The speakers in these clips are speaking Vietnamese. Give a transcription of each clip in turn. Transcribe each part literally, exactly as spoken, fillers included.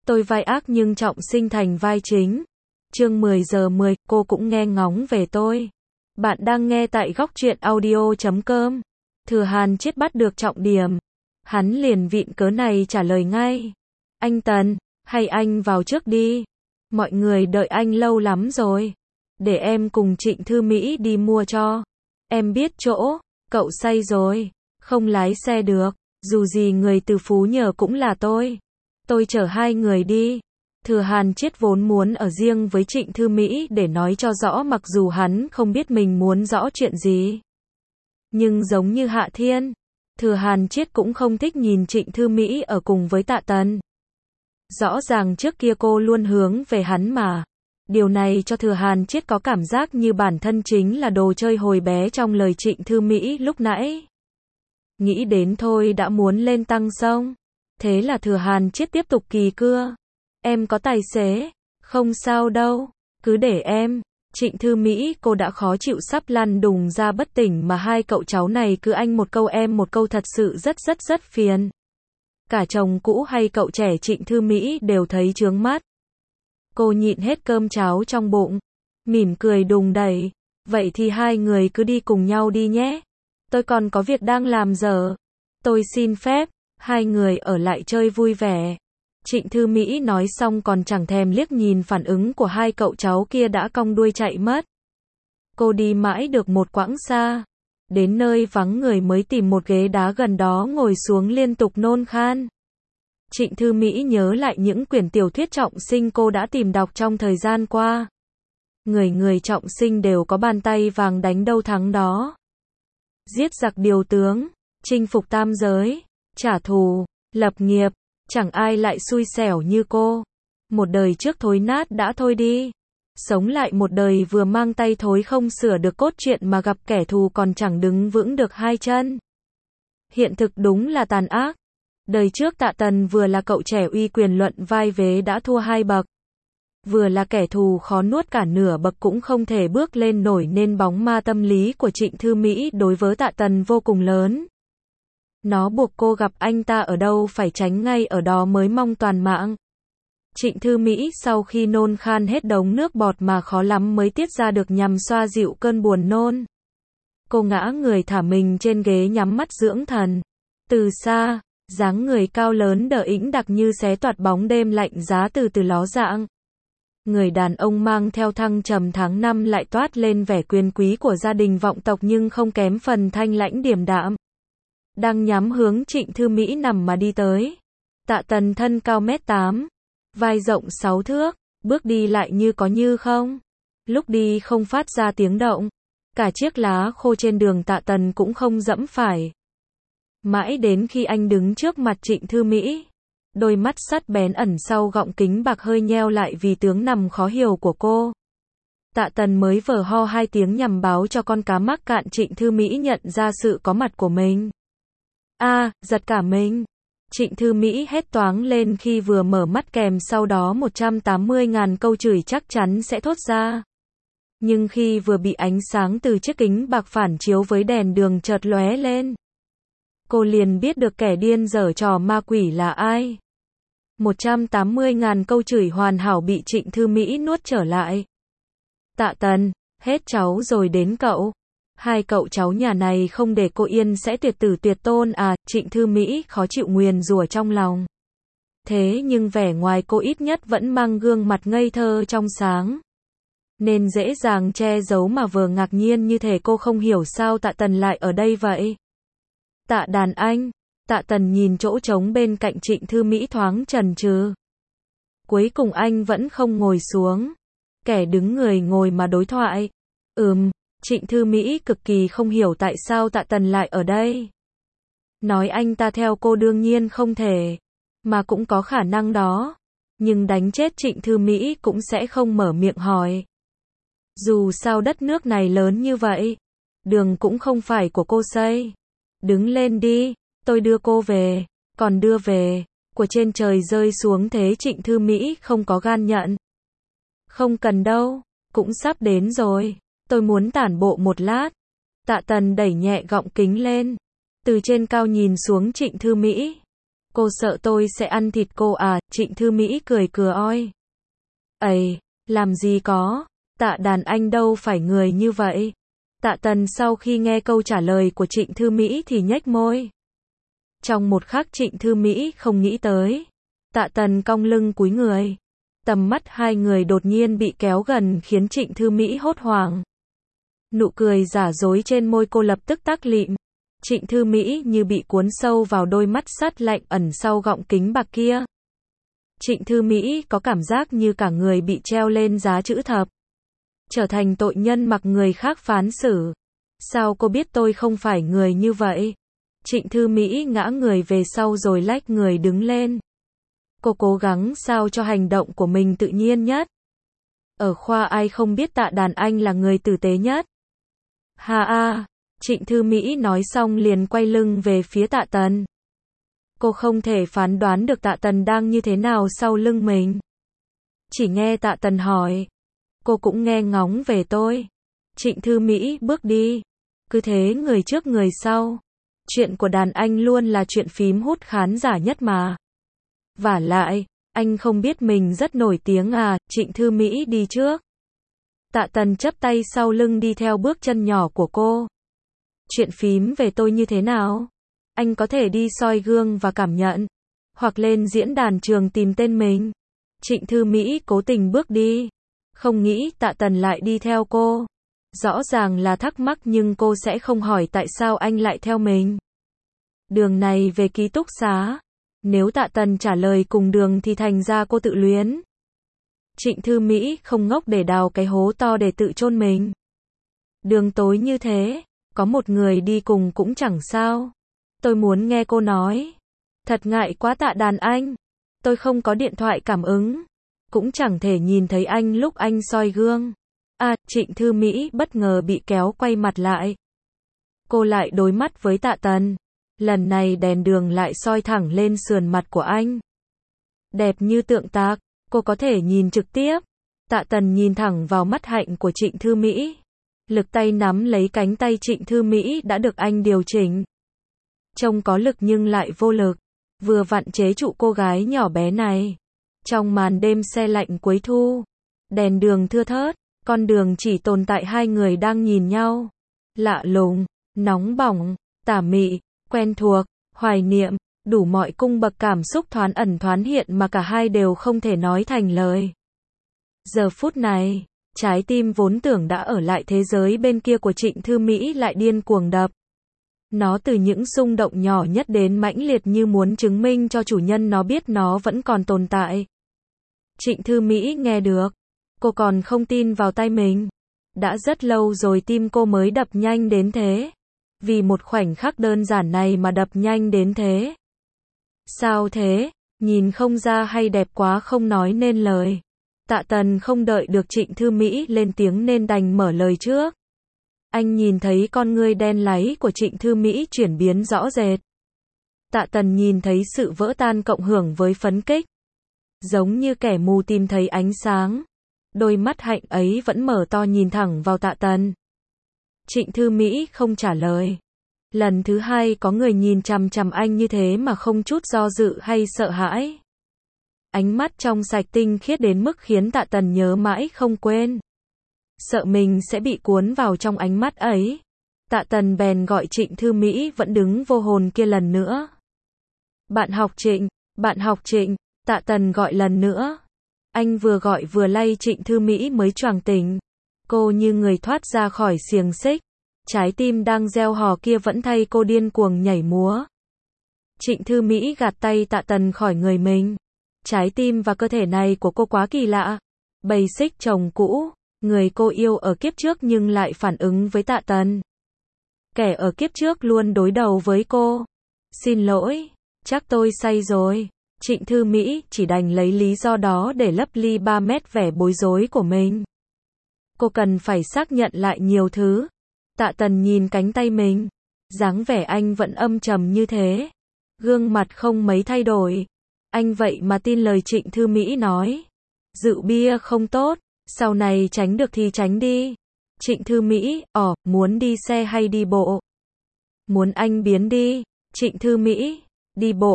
Tôi vai ác nhưng trọng sinh thành vai chính. Chương mười giờ mười, cô cũng nghe ngóng về tôi. Bạn đang nghe tại góc truyện audio chấm com. Thừa Hàn Chiết bắt được trọng điểm. Hắn liền vịn cớ này trả lời ngay. Anh Tần, hay anh vào trước đi. Mọi người đợi anh lâu lắm rồi. Để em cùng Trịnh Thư Mỹ đi mua cho. Em biết chỗ, cậu say rồi, không lái xe được. Dù gì người từ Phú Nhờ cũng là tôi. Tôi chở hai người đi. Thừa Hàn Chiết vốn muốn ở riêng với Trịnh Thư Mỹ để nói cho rõ, mặc dù hắn không biết mình muốn rõ chuyện gì. Nhưng giống như Hạ Thiên, Thừa Hàn Chiết cũng không thích nhìn Trịnh Thư Mỹ ở cùng với Tạ Tần. Rõ ràng trước kia cô luôn hướng về hắn mà. Điều này cho Thừa Hàn Chiết có cảm giác như bản thân chính là đồ chơi hồi bé trong lời Trịnh Thư Mỹ lúc nãy. Nghĩ đến thôi đã muốn lên tăng sông. Thế là Thừa Hàn Chiết tiếp tục kỳ cưa. Em có tài xế, không sao đâu, cứ để em. Trịnh Thư Mỹ, cô đã khó chịu sắp lăn đùng ra bất tỉnh mà hai cậu cháu này cứ anh một câu em một câu, thật sự rất rất rất phiền. Cả chồng cũ hay cậu trẻ Trịnh Thư Mỹ đều thấy chướng mắt. Cô nhịn hết cơm cháo trong bụng, mỉm cười đùng đẩy. Vậy thì hai người cứ đi cùng nhau đi nhé. Tôi còn có việc đang làm giờ. Tôi xin phép, hai người ở lại chơi vui vẻ. Trịnh Thư Mỹ nói xong còn chẳng thèm liếc nhìn phản ứng của hai cậu cháu kia đã cong đuôi chạy mất. Cô đi mãi được một quãng xa. Đến nơi vắng người mới tìm một ghế đá gần đó ngồi xuống liên tục nôn khan. Trịnh Thư Mỹ nhớ lại những quyển tiểu thuyết trọng sinh cô đã tìm đọc trong thời gian qua. Người người trọng sinh đều có bàn tay vàng đánh đâu thắng đó. Giết giặc điều tướng, chinh phục tam giới, trả thù, lập nghiệp, chẳng ai lại xui xẻo như cô. Một đời trước thối nát đã thôi đi. Sống lại một đời vừa mang tay thối không sửa được cốt truyện mà gặp kẻ thù còn chẳng đứng vững được hai chân. Hiện thực đúng là tàn ác. Đời trước Tạ Tần vừa là cậu trẻ uy quyền luận vai vế đã thua hai bậc. Vừa là kẻ thù khó nuốt cả nửa bậc cũng không thể bước lên nổi, nên bóng ma tâm lý của Trịnh Thư Mỹ đối với Tạ Tần vô cùng lớn. Nó buộc cô gặp anh ta ở đâu phải tránh ngay ở đó mới mong toàn mạng. Trịnh Thư Mỹ sau khi nôn khan hết đống nước bọt mà khó lắm mới tiết ra được nhằm xoa dịu cơn buồn nôn. Cô ngã người thả mình trên ghế nhắm mắt dưỡng thần. Từ xa, dáng người cao lớn đờ ĩnh đặc như xé toạc bóng đêm lạnh giá từ từ ló dạng. Người đàn ông mang theo thăng trầm tháng năm lại toát lên vẻ quyền quý của gia đình vọng tộc nhưng không kém phần thanh lãnh điềm đạm. Đang nhắm hướng Trịnh Thư Mỹ nằm mà đi tới. Tạ Tần thân cao mét tám, vai rộng sáu thước, bước đi lại như có như không. Lúc đi không phát ra tiếng động. Cả chiếc lá khô trên đường Tạ Tần cũng không dẫm phải. Mãi đến khi anh đứng trước mặt Trịnh Thư Mỹ, đôi mắt sắt bén ẩn sau gọng kính bạc hơi nheo lại vì tướng nằm khó hiểu của cô. Tạ Tần mới vờ ho hai tiếng nhằm báo cho con cá mắc cạn Trịnh Thư Mỹ nhận ra sự có mặt của mình. A, à, giật cả mình. Trịnh Thư Mỹ hét toáng lên khi vừa mở mắt, kèm sau đó một trăm tám mươi ngàn câu chửi chắc chắn sẽ thốt ra. Nhưng khi vừa bị ánh sáng từ chiếc kính bạc phản chiếu với đèn đường chợt lóe lên, cô liền biết được kẻ điên giở trò ma quỷ là ai. một trăm tám mươi ngàn câu chửi hoàn hảo bị Trịnh Thư Mỹ nuốt trở lại. Tạ Tần, hết cháu rồi đến cậu. Hai cậu cháu nhà này không để cô yên sẽ tuyệt tử tuyệt tôn à, Trịnh Thư Mỹ khó chịu nguyền rủa trong lòng. Thế nhưng vẻ ngoài cô ít nhất vẫn mang gương mặt ngây thơ trong sáng. Nên dễ dàng che giấu mà vừa ngạc nhiên như thể cô không hiểu sao Tạ Tần lại ở đây vậy. Tạ đàn anh, Tạ Tần nhìn chỗ trống bên cạnh Trịnh Thư Mỹ thoáng chần chừ. Cuối cùng anh vẫn không ngồi xuống. Kẻ đứng người ngồi mà đối thoại. Ừm. Trịnh Thư Mỹ cực kỳ không hiểu tại sao Tạ Tần lại ở đây. Nói anh ta theo cô đương nhiên không thể, mà cũng có khả năng đó. Nhưng đánh chết Trịnh Thư Mỹ cũng sẽ không mở miệng hỏi. Dù sao đất nước này lớn như vậy, đường cũng không phải của cô xây. Đứng lên đi, tôi đưa cô về, còn đưa về, của trên trời rơi xuống thế Trịnh Thư Mỹ không có gan nhận. Không cần đâu, cũng sắp đến rồi. Tôi muốn tản bộ một lát. Tạ Tần đẩy nhẹ gọng kính lên. Từ trên cao nhìn xuống Trịnh Thư Mỹ. Cô sợ tôi sẽ ăn thịt cô à, Trịnh Thư Mỹ cười cừa oi. Ây, làm gì có, Tạ Đàn Anh đâu phải người như vậy. Tạ Tần sau khi nghe câu trả lời của Trịnh Thư Mỹ thì nhếch môi. Trong một khắc Trịnh Thư Mỹ không nghĩ tới. Tạ Tần cong lưng cúi người. Tầm mắt hai người đột nhiên bị kéo gần khiến Trịnh Thư Mỹ hốt hoảng. Nụ cười giả dối trên môi cô lập tức tắt lịm. Trịnh Thư Mỹ như bị cuốn sâu vào đôi mắt sắt lạnh ẩn sau gọng kính bạc kia. Trịnh Thư Mỹ có cảm giác như cả người bị treo lên giá chữ thập. Trở thành tội nhân mặc người khác phán xử. Sao cô biết tôi không phải người như vậy? Trịnh Thư Mỹ ngã người về sau rồi lách người đứng lên. Cô cố gắng sao cho hành động của mình tự nhiên nhất. Ở khoa ai không biết Tạ Đàn Anh là người tử tế nhất. Ha a, Trịnh Thư Mỹ nói xong liền quay lưng về phía Tạ Tần. Cô không thể phán đoán được Tạ Tần đang như thế nào sau lưng mình. Chỉ nghe Tạ Tần hỏi. Cô cũng nghe ngóng về tôi. Trịnh Thư Mỹ bước đi. Cứ thế người trước người sau. Chuyện của đàn anh luôn là chuyện phím hút khán giả nhất mà. Vả lại, anh không biết mình rất nổi tiếng à, Trịnh Thư Mỹ đi trước. Tạ Tần chắp tay sau lưng đi theo bước chân nhỏ của cô. Chuyện phím về tôi như thế nào? Anh có thể đi soi gương và cảm nhận. Hoặc lên diễn đàn trường tìm tên mình. Trịnh Thư Mỹ cố tình bước đi. Không nghĩ Tạ Tần lại đi theo cô. Rõ ràng là thắc mắc nhưng cô sẽ không hỏi tại sao anh lại theo mình. Đường này về ký túc xá. Nếu Tạ Tần trả lời cùng đường thì thành ra cô tự luyến. Trịnh Thư Mỹ không ngốc để đào cái hố to để tự chôn mình. Đường tối như thế, có một người đi cùng cũng chẳng sao. Tôi muốn nghe cô nói. Thật ngại quá Tạ Đàn Anh. Tôi không có điện thoại cảm ứng. Cũng chẳng thể nhìn thấy anh lúc anh soi gương. À, Trịnh Thư Mỹ bất ngờ bị kéo quay mặt lại. Cô lại đối mắt với Tạ Tần. Lần này đèn đường lại soi thẳng lên sườn mặt của anh. Đẹp như tượng tạc, cô có thể nhìn trực tiếp. Tạ Tần nhìn thẳng vào mắt hạnh của Trịnh Thư Mỹ. Lực tay nắm lấy cánh tay Trịnh Thư Mỹ đã được anh điều chỉnh. Trông có lực nhưng lại vô lực. Vừa vặn chế trụ cô gái nhỏ bé này. Trong màn đêm se lạnh cuối thu. Đèn đường thưa thớt. Con đường chỉ tồn tại hai người đang nhìn nhau. Lạ lùng, nóng bỏng, tà mị, quen thuộc, hoài niệm, đủ mọi cung bậc cảm xúc thoáng ẩn thoáng hiện mà cả hai đều không thể nói thành lời. Giờ phút này, trái tim vốn tưởng đã ở lại thế giới bên kia của Trịnh Thư Mỹ lại điên cuồng đập. Nó từ những xung động nhỏ nhất đến mãnh liệt như muốn chứng minh cho chủ nhân nó biết nó vẫn còn tồn tại. Trịnh Thư Mỹ nghe được. Cô còn không tin vào tay mình. Đã rất lâu rồi tim cô mới đập nhanh đến thế. Vì một khoảnh khắc đơn giản này mà đập nhanh đến thế. Sao thế? Nhìn không ra hay đẹp quá không nói nên lời. Tạ Tần không đợi được Trịnh Thư Mỹ lên tiếng nên đành mở lời trước. Anh nhìn thấy con ngươi đen láy của Trịnh Thư Mỹ chuyển biến rõ rệt. Tạ Tần nhìn thấy sự vỡ tan cộng hưởng với phấn kích. Giống như kẻ mù tìm thấy ánh sáng. Đôi mắt hạnh ấy vẫn mở to nhìn thẳng vào Tạ Tần. Trịnh Thư Mỹ không trả lời. Lần thứ hai có người nhìn chằm chằm anh như thế mà không chút do dự hay sợ hãi. Ánh mắt trong sạch tinh khiết đến mức khiến Tạ Tần nhớ mãi không quên. Sợ mình sẽ bị cuốn vào trong ánh mắt ấy. Tạ Tần bèn gọi Trịnh Thư Mỹ vẫn đứng vô hồn kia lần nữa. Bạn học Trịnh, bạn học Trịnh, Tạ Tần gọi lần nữa. Anh vừa gọi vừa lay Trịnh Thư Mỹ mới choàng tỉnh. Cô như người thoát ra khỏi xiềng xích. Trái tim đang reo hò kia vẫn thay cô điên cuồng nhảy múa. Trịnh Thư Mỹ gạt tay Tạ Tần khỏi người mình. Trái tim và cơ thể này của cô quá kỳ lạ. Bầy xích chồng cũ, người cô yêu ở kiếp trước nhưng lại phản ứng với Tạ Tần. Kẻ ở kiếp trước luôn đối đầu với cô. Xin lỗi, chắc tôi say rồi. Trịnh Thư Mỹ chỉ đành lấy lý do đó để lấp ly ba mét vẻ bối rối của mình. Cô cần phải xác nhận lại nhiều thứ. Tạ Tần nhìn cánh tay mình. Dáng vẻ anh vẫn âm trầm như thế. Gương mặt không mấy thay đổi. Anh vậy mà tin lời Trịnh Thư Mỹ nói. Rượu bia không tốt, sau này tránh được thì tránh đi. Trịnh Thư Mỹ, ồ, muốn đi xe hay đi bộ? Muốn anh biến đi. Trịnh Thư Mỹ, đi bộ.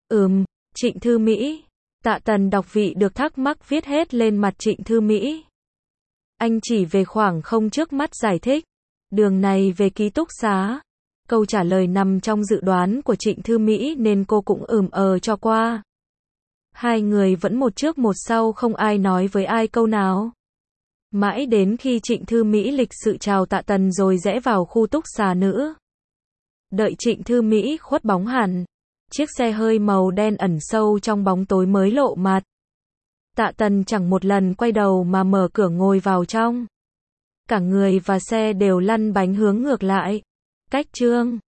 Ừm, Trịnh Thư Mỹ. Tạ Tần đọc vị được thắc mắc viết hết lên mặt Trịnh Thư Mỹ. Anh chỉ về khoảng không trước mắt giải thích. Đường này về ký túc xá. Câu trả lời nằm trong dự đoán của Trịnh Thư Mỹ nên cô cũng ừm ờ cho qua. Hai người vẫn một trước một sau không ai nói với ai câu nào. Mãi đến khi Trịnh Thư Mỹ lịch sự chào Tạ Tần rồi rẽ vào khu túc xá nữ. Đợi Trịnh Thư Mỹ khuất bóng hẳn, chiếc xe hơi màu đen ẩn sâu trong bóng tối mới lộ mặt. Tạ Tần chẳng một lần quay đầu mà mở cửa ngồi vào trong. Cả người và xe đều lăn bánh hướng ngược lại. Cách chương